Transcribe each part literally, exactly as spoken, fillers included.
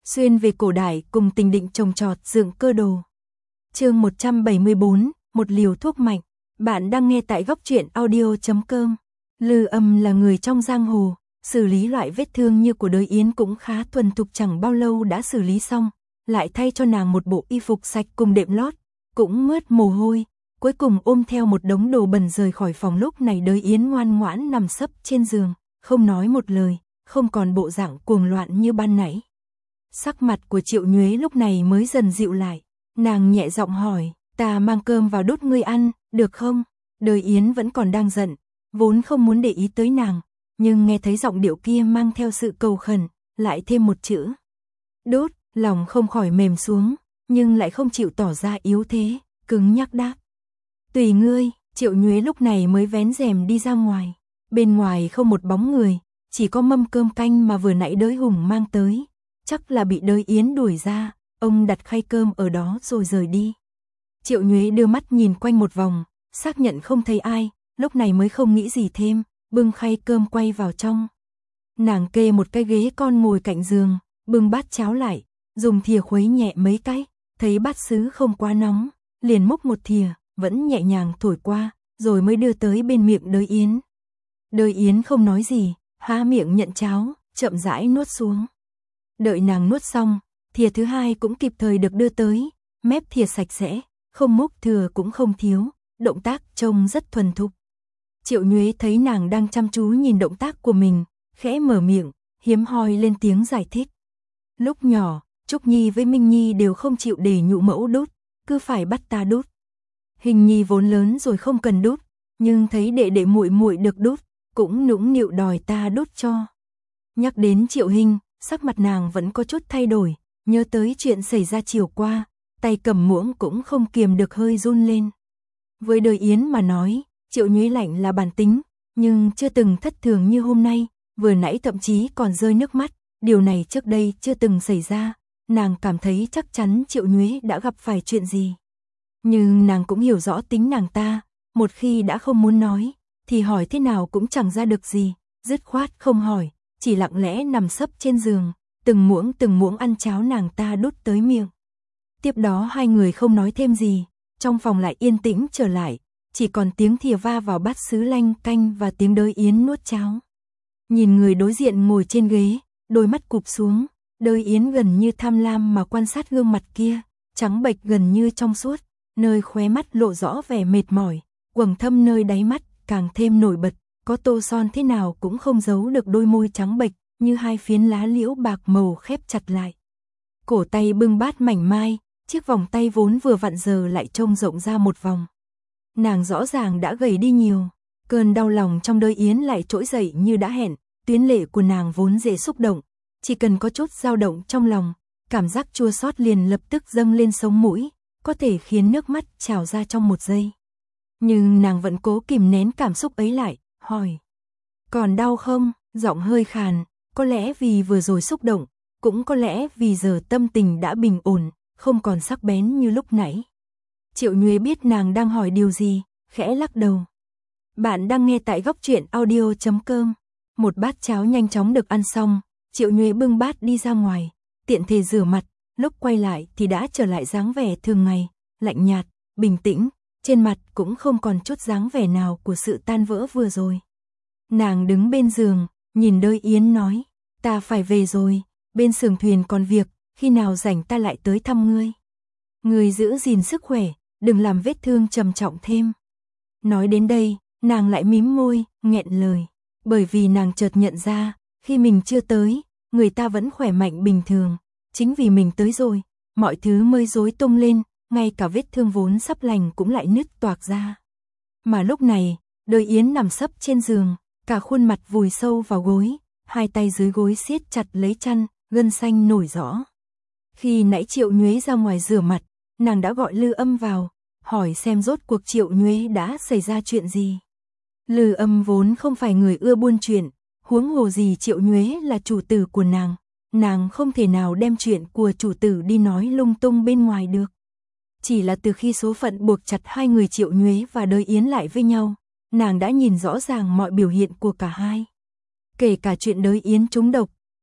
Xuyên về cổ đại cùng Tình Định trồng trọt dựng cơ đồ. Chương một trăm bảy mươi bốn, một liều thuốc mạnh. Bạn đang nghe tại góc truyện audio chấm com. Lư Âm là người trong giang hồ, xử lý loại vết thương như của Đới Yến cũng khá thuần thục, chẳng bao lâu đã xử lý xong, lại thay cho nàng một bộ y phục sạch cùng đệm lót, cũng mướt mồ hôi, cuối cùng ôm theo một đống đồ bẩn rời khỏi phòng. Lúc này Đới Yến ngoan ngoãn nằm sấp trên giường, không nói một lời, không còn bộ dạng cuồng loạn như ban nãy. Sắc mặt của Triệu Nhuế lúc này mới dần dịu lại, nàng nhẹ giọng hỏi, ta mang cơm vào đút ngươi ăn, được không? Đới Yến vẫn còn đang giận, vốn không muốn để ý tới nàng, nhưng nghe thấy giọng điệu kia mang theo sự cầu khẩn, lại thêm một chữ đút, lòng không khỏi mềm xuống, nhưng lại không chịu tỏ ra yếu thế, cứng nhắc đáp. Tùy ngươi. Triệu Nhuế lúc này mới vén rèm đi ra ngoài, bên ngoài không một bóng người, chỉ có mâm cơm canh mà vừa nãy Đới Hùng mang tới, chắc là bị Đới Yến đuổi ra, ông đặt khay cơm ở đó rồi rời đi. Triệu Nhuế đưa mắt nhìn quanh một vòng, xác nhận không thấy ai, lúc này mới không nghĩ gì thêm, bưng khay cơm quay vào trong. Nàng kê một cái ghế con ngồi cạnh giường, bưng bát cháo lại, dùng thìa khuấy nhẹ mấy cái, thấy bát sứ không quá nóng, liền múc một thìa, vẫn nhẹ nhàng thổi qua, rồi mới đưa tới bên miệng Đới Yến. Đới Yến không nói gì, há miệng nhận cháo, chậm rãi nuốt xuống. Đợi nàng nuốt xong, thìa thứ hai cũng kịp thời được đưa tới, mép thìa sạch sẽ, không múc thừa cũng không thiếu, động tác trông rất thuần thục. Triệu Nhuế thấy nàng đang chăm chú nhìn động tác của mình, khẽ mở miệng, hiếm hoi lên tiếng giải thích. Lúc nhỏ, Trúc Nhi với Minh Nhi đều không chịu để nhũ mẫu đút, cứ phải bắt ta đút. Hình Nhi vốn lớn rồi không cần đút, nhưng thấy đệ đệ muội muội được đút, cũng nũng nịu đòi ta đút cho. Nhắc đến Triệu Hình, sắc mặt nàng vẫn có chút thay đổi, nhớ tới chuyện xảy ra chiều qua, tay cầm muỗng cũng không kiềm được hơi run lên. Với Đới Yến mà nói, Triệu Nhuế lạnh là bản tính, nhưng chưa từng thất thường như hôm nay, vừa nãy thậm chí còn rơi nước mắt, điều này trước đây chưa từng xảy ra, nàng cảm thấy chắc chắn Triệu Nhuế đã gặp phải chuyện gì. Nhưng nàng cũng hiểu rõ tính nàng ta, một khi đã không muốn nói, thì hỏi thế nào cũng chẳng ra được gì, dứt khoát không hỏi, chỉ lặng lẽ nằm sấp trên giường, từng muỗng từng muỗng ăn cháo nàng ta đút tới miệng. Tiếp đó hai người không nói thêm gì, trong phòng lại yên tĩnh trở lại, chỉ còn tiếng thìa va vào bát sứ lanh canh và tiếng Đới Yến nuốt cháo. Nhìn người đối diện ngồi trên ghế, đôi mắt cụp xuống, Đới Yến gần như tham lam mà quan sát gương mặt kia, trắng bệch gần như trong suốt, nơi khóe mắt lộ rõ vẻ mệt mỏi, quầng thâm nơi đáy mắt càng thêm nổi bật, có tô son thế nào cũng không giấu được đôi môi trắng bệch, như hai phiến lá liễu bạc màu khép chặt lại. Cổ tay bưng bát mảnh mai, chiếc vòng tay vốn vừa vặn giờ lại trông rộng ra một vòng. Nàng rõ ràng đã gầy đi nhiều, cơn đau lòng trong Đới Yến lại trỗi dậy như đã hẹn, tuyến lệ của nàng vốn dễ xúc động, chỉ cần có chút dao động trong lòng, cảm giác chua xót liền lập tức dâng lên sống mũi, có thể khiến nước mắt trào ra trong một giây. Nhưng nàng vẫn cố kìm nén cảm xúc ấy lại, hỏi. Còn đau không? Giọng hơi khàn, có lẽ vì vừa rồi xúc động, cũng có lẽ vì giờ tâm tình đã bình ổn, không còn sắc bén như lúc nãy. Triệu Nhuế biết nàng đang hỏi điều gì, khẽ lắc đầu. Bạn đang nghe tại góc truyện audio chấm com. Một bát cháo nhanh chóng được ăn xong, Triệu Nhuế bưng bát đi ra ngoài, tiện thể rửa mặt, lúc quay lại thì đã trở lại dáng vẻ thường ngày, lạnh nhạt, bình tĩnh, trên mặt cũng không còn chút dáng vẻ nào của sự tan vỡ vừa rồi. Nàng đứng bên giường, nhìn Đới Yến nói, ta phải về rồi, bên xưởng thuyền còn việc, khi nào rảnh ta lại tới thăm ngươi. Ngươi giữ gìn sức khỏe, đừng làm vết thương trầm trọng thêm. Nói đến đây, nàng lại mím môi, nghẹn lời, bởi vì nàng chợt nhận ra, khi mình chưa tới, người ta vẫn khỏe mạnh bình thường, chính vì mình tới rồi, mọi thứ mới rối tung lên, ngay cả vết thương vốn sắp lành cũng lại nứt toạc ra. Mà lúc này, Đới Yến nằm sấp trên giường, cả khuôn mặt vùi sâu vào gối, hai tay dưới gối siết chặt lấy chăn, gân xanh nổi rõ. Khi nãy Triệu Nhuế ra ngoài rửa mặt, nàng đã gọi Lư Âm vào, hỏi xem rốt cuộc Triệu Nhuế đã xảy ra chuyện gì. Lư Âm vốn không phải người ưa buôn chuyện, huống hồ gì Triệu Nhuế là chủ tử của nàng, nàng không thể nào đem chuyện của chủ tử đi nói lung tung bên ngoài được. Chỉ là từ khi số phận buộc chặt hai người Triệu Nhuế và Đới Yến lại với nhau, nàng đã nhìn rõ ràng mọi biểu hiện của cả hai. Kể cả chuyện Đới Yến trúng độc,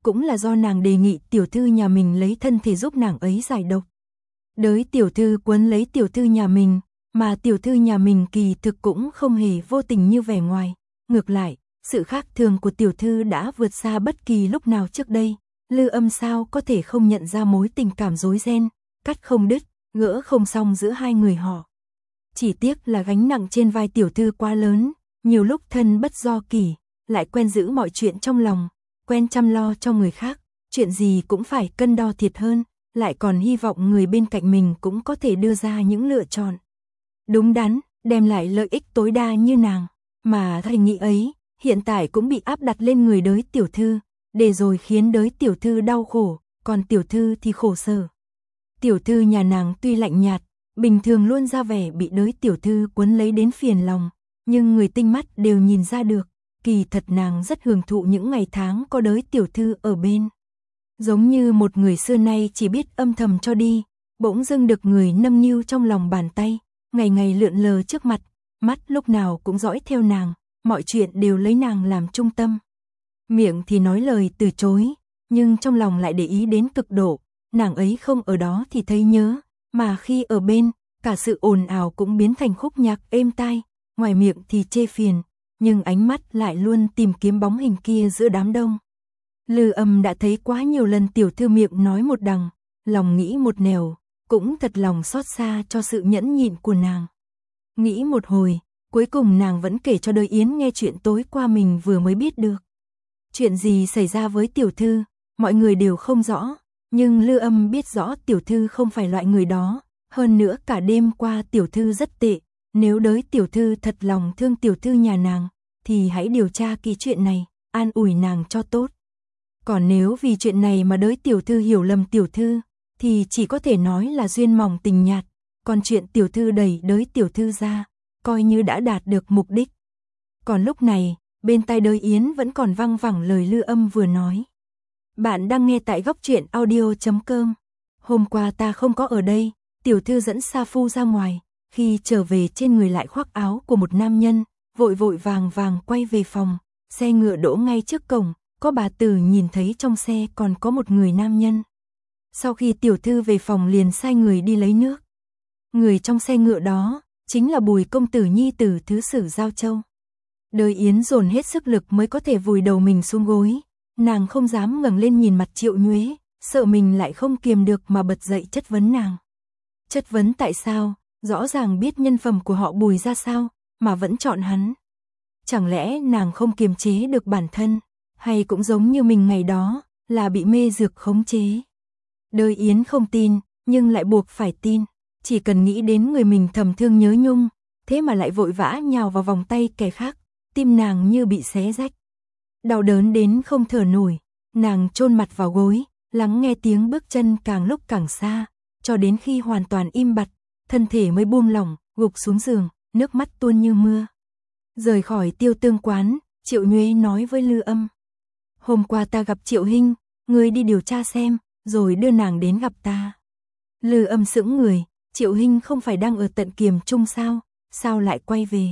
cũng là do nàng đề nghị tiểu thư nhà mình lấy thân thể giúp nàng ấy giải độc. Đới tiểu thư quấn lấy tiểu thư nhà mình, mà tiểu thư nhà mình kỳ thực cũng không hề vô tình như vẻ ngoài. Ngược lại, sự khác thường của tiểu thư đã vượt xa bất kỳ lúc nào trước đây. Lư Âm sao có thể không nhận ra mối tình cảm rối ren, cắt không đứt, gỡ không xong giữa hai người họ. Chỉ tiếc là gánh nặng trên vai tiểu thư quá lớn, nhiều lúc thân bất do kỷ, lại quen giữ mọi chuyện trong lòng, quen chăm lo cho người khác, chuyện gì cũng phải cân đo thiệt hơn, lại còn hy vọng người bên cạnh mình cũng có thể đưa ra những lựa chọn đúng đắn, đem lại lợi ích tối đa như nàng. Mà thay nghĩ ấy, hiện tại cũng bị áp đặt lên người đới tiểu thư, để rồi khiến đới tiểu thư đau khổ, còn tiểu thư thì khổ sở. Tiểu thư nhà nàng tuy lạnh nhạt, bình thường luôn ra vẻ bị đới tiểu thư quấn lấy đến phiền lòng, nhưng người tinh mắt đều nhìn ra được, kỳ thật nàng rất hưởng thụ những ngày tháng có đới tiểu thư ở bên. Giống như một người xưa nay chỉ biết âm thầm cho đi, bỗng dưng được người nâng niu trong lòng bàn tay, ngày ngày lượn lờ trước mặt, mắt lúc nào cũng dõi theo nàng, mọi chuyện đều lấy nàng làm trung tâm. Miệng thì nói lời từ chối, nhưng trong lòng lại để ý đến cực độ, nàng ấy không ở đó thì thấy nhớ, mà khi ở bên, cả sự ồn ào cũng biến thành khúc nhạc êm tai, ngoài miệng thì chê phiền, nhưng ánh mắt lại luôn tìm kiếm bóng hình kia giữa đám đông. Lư Âm đã thấy quá nhiều lần tiểu thư miệng nói một đằng, lòng nghĩ một nẻo, cũng thật lòng xót xa cho sự nhẫn nhịn của nàng. Nghĩ một hồi, cuối cùng nàng vẫn kể cho Đới Yến nghe chuyện tối qua mình vừa mới biết được. Chuyện gì xảy ra với tiểu thư, mọi người đều không rõ, nhưng Lư Âm biết rõ tiểu thư không phải loại người đó, hơn nữa cả đêm qua tiểu thư rất tệ, nếu đới tiểu thư thật lòng thương tiểu thư nhà nàng, thì hãy điều tra kỹ chuyện này, an ủi nàng cho tốt. Còn nếu vì chuyện này mà đới tiểu thư hiểu lầm tiểu thư, thì chỉ có thể nói là duyên mỏng tình nhạt, còn chuyện tiểu thư đẩy đới tiểu thư ra, coi như đã đạt được mục đích. Còn lúc này, bên tai Đới Yến vẫn còn văng vẳng lời Lư Âm vừa nói. Bạn đang nghe tại góc truyện audio chấm com. Hôm qua ta không có ở đây, tiểu thư dẫn Sa Phu ra ngoài, khi trở về trên người lại khoác áo của một nam nhân, vội vội vàng vàng quay về phòng, xe ngựa đỗ ngay trước cổng, có bà tử nhìn thấy trong xe còn có một người nam nhân. Sau khi tiểu thư về phòng liền sai người đi lấy nước. Người trong xe ngựa đó chính là Bùi công tử nhi tử thứ sử Giao Châu. Đới Yến dồn hết sức lực mới có thể vùi đầu mình xuống gối, nàng không dám ngẩng lên nhìn mặt Triệu Nhuế, sợ mình lại không kiềm được mà bật dậy chất vấn nàng. Chất vấn tại sao, rõ ràng biết nhân phẩm của họ Bùi ra sao, mà vẫn chọn hắn. Chẳng lẽ nàng không kiềm chế được bản thân, hay cũng giống như mình ngày đó, là bị mê dược khống chế. Đới Yến không tin, nhưng lại buộc phải tin, chỉ cần nghĩ đến người mình thầm thương nhớ nhung, thế mà lại vội vã nhào vào vòng tay kẻ khác, tim nàng như bị xé rách. Đau đớn đến không thở nổi, nàng chôn mặt vào gối, lắng nghe tiếng bước chân càng lúc càng xa, cho đến khi hoàn toàn im bặt, thân thể mới buông lỏng, gục xuống giường, nước mắt tuôn như mưa. Rời khỏi Tiêu Tương quán, Triệu Nhuế nói với Lư Âm. Hôm qua ta gặp Triệu Hinh, ngươi đi điều tra xem, rồi đưa nàng đến gặp ta. Lư Âm sững người, Triệu Hinh không phải đang ở tận Kiềm Trung sao, sao lại quay về?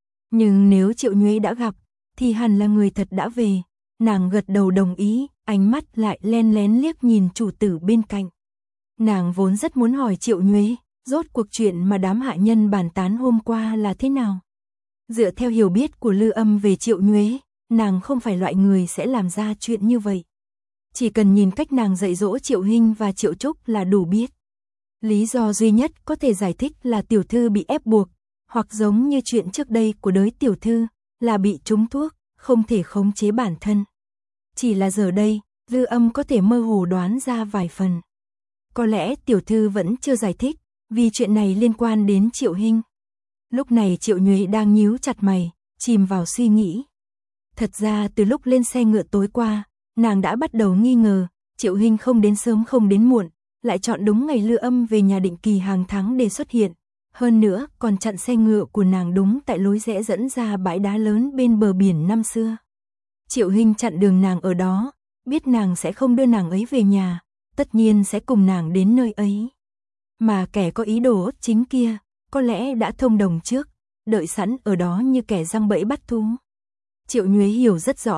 Nhưng nếu Triệu Nhuế đã gặp, thì hẳn là người thật đã về. Nàng gật đầu đồng ý, ánh mắt lại len lén liếc nhìn chủ tử bên cạnh. Nàng vốn rất muốn hỏi Triệu Nhuế, rốt cuộc chuyện mà đám hạ nhân bàn tán hôm qua là thế nào? Dựa theo hiểu biết của Lư Âm về Triệu Nhuế, nàng không phải loại người sẽ làm ra chuyện như vậy. Chỉ cần nhìn cách nàng dạy dỗ Triệu Hinh và Triệu Trúc là đủ biết. Lý do duy nhất có thể giải thích là tiểu thư bị ép buộc, hoặc giống như chuyện trước đây của đới tiểu thư, là bị trúng thuốc, không thể khống chế bản thân. Chỉ là giờ đây, Lư Âm có thể mơ hồ đoán ra vài phần. Có lẽ tiểu thư vẫn chưa giải thích, vì chuyện này liên quan đến Triệu Hinh. Lúc này Triệu Nhuế đang nhíu chặt mày, chìm vào suy nghĩ. Thật ra từ lúc lên xe ngựa tối qua, nàng đã bắt đầu nghi ngờ, Triệu Hinh không đến sớm không đến muộn, lại chọn đúng ngày Lư Âm về nhà định kỳ hàng tháng để xuất hiện. Hơn nữa, còn chặn xe ngựa của nàng đúng tại lối rẽ dẫn ra bãi đá lớn bên bờ biển năm xưa. Triệu Hinh chặn đường nàng ở đó, biết nàng sẽ không đưa nàng ấy về nhà, tất nhiên sẽ cùng nàng đến nơi ấy. Mà kẻ có ý đồ chính kia, có lẽ đã thông đồng trước, đợi sẵn ở đó như kẻ giăng bẫy bắt thú. Triệu Nhuế hiểu rất rõ,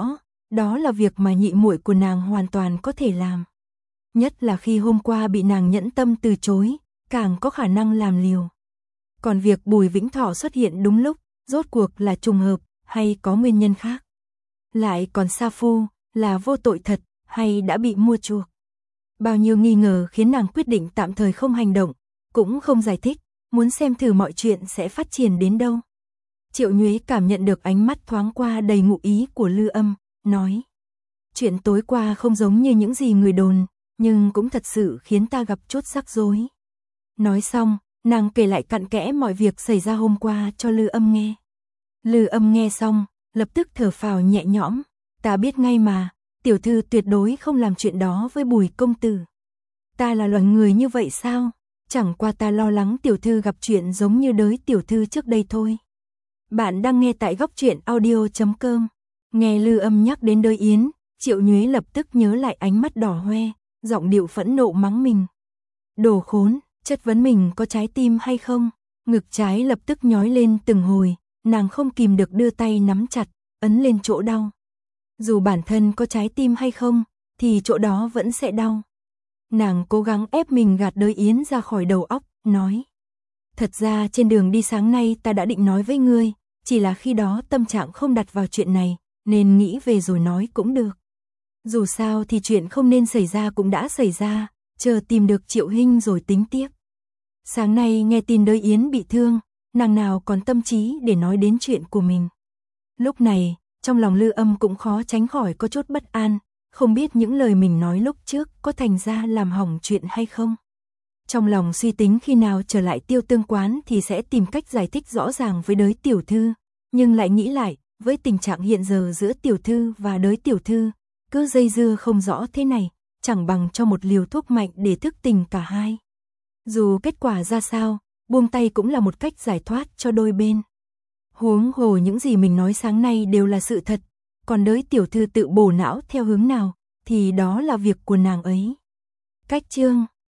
đó là việc mà nhị muội của nàng hoàn toàn có thể làm. Nhất là khi hôm qua bị nàng nhẫn tâm từ chối, càng có khả năng làm liều. Còn việc Bùi Vĩnh Thọ xuất hiện đúng lúc, rốt cuộc là trùng hợp, hay có nguyên nhân khác? Lại còn Sa Phu, là vô tội thật, hay đã bị mua chuộc? Bao nhiêu nghi ngờ khiến nàng quyết định tạm thời không hành động, cũng không giải thích, muốn xem thử mọi chuyện sẽ phát triển đến đâu. Triệu Nhuế cảm nhận được ánh mắt thoáng qua đầy ngụ ý của Lư Âm, nói. Chuyện tối qua không giống như những gì người đồn, nhưng cũng thật sự khiến ta gặp chút rắc rối. Nói xong, nàng kể lại cặn kẽ mọi việc xảy ra hôm qua cho Lư Âm nghe. Lư Âm nghe xong, lập tức thở phào nhẹ nhõm, ta biết ngay mà, tiểu thư tuyệt đối không làm chuyện đó với Bùi công tử. Ta là loài người như vậy sao? Chẳng qua ta lo lắng tiểu thư gặp chuyện giống như đới tiểu thư trước đây thôi. Bạn đang nghe tại góc truyện audio chấm com. Nghe Lư Âm nhắc đến đới yến, Triệu Nhuế lập tức nhớ lại ánh mắt đỏ hoe, giọng điệu phẫn nộ mắng mình. Đồ khốn, chất vấn mình có trái tim hay không? Ngực trái lập tức nhói lên từng hồi, nàng không kìm được đưa tay nắm chặt, ấn lên chỗ đau. Dù bản thân có trái tim hay không, thì chỗ đó vẫn sẽ đau. Nàng cố gắng ép mình gạt đới yến ra khỏi đầu óc, nói. Thật ra trên đường đi sáng nay ta đã định nói với ngươi, chỉ là khi đó tâm trạng không đặt vào chuyện này, nên nghĩ về rồi nói cũng được. Dù sao thì chuyện không nên xảy ra cũng đã xảy ra, chờ tìm được Triệu Hinh rồi tính tiếp. Sáng nay nghe tin đới yến bị thương, nàng nào còn tâm trí để nói đến chuyện của mình. Lúc này, trong lòng Lư Âm cũng khó tránh khỏi có chút bất an, không biết những lời mình nói lúc trước có thành ra làm hỏng chuyện hay không. Trong lòng suy tính khi nào trở lại Tiêu Tương quán thì sẽ tìm cách giải thích rõ ràng với đới tiểu thư, nhưng lại nghĩ lại, với tình trạng hiện giờ giữa tiểu thư và đới tiểu thư, cứ dây dưa không rõ thế này, chẳng bằng cho một liều thuốc mạnh để thức tỉnh cả hai. Dù kết quả ra sao, buông tay cũng là một cách giải thoát cho đôi bên. Huống hồ những gì mình nói sáng nay đều là sự thật, còn đới tiểu thư tự bổ não theo hướng nào, thì đó là việc của nàng ấy. Cách chương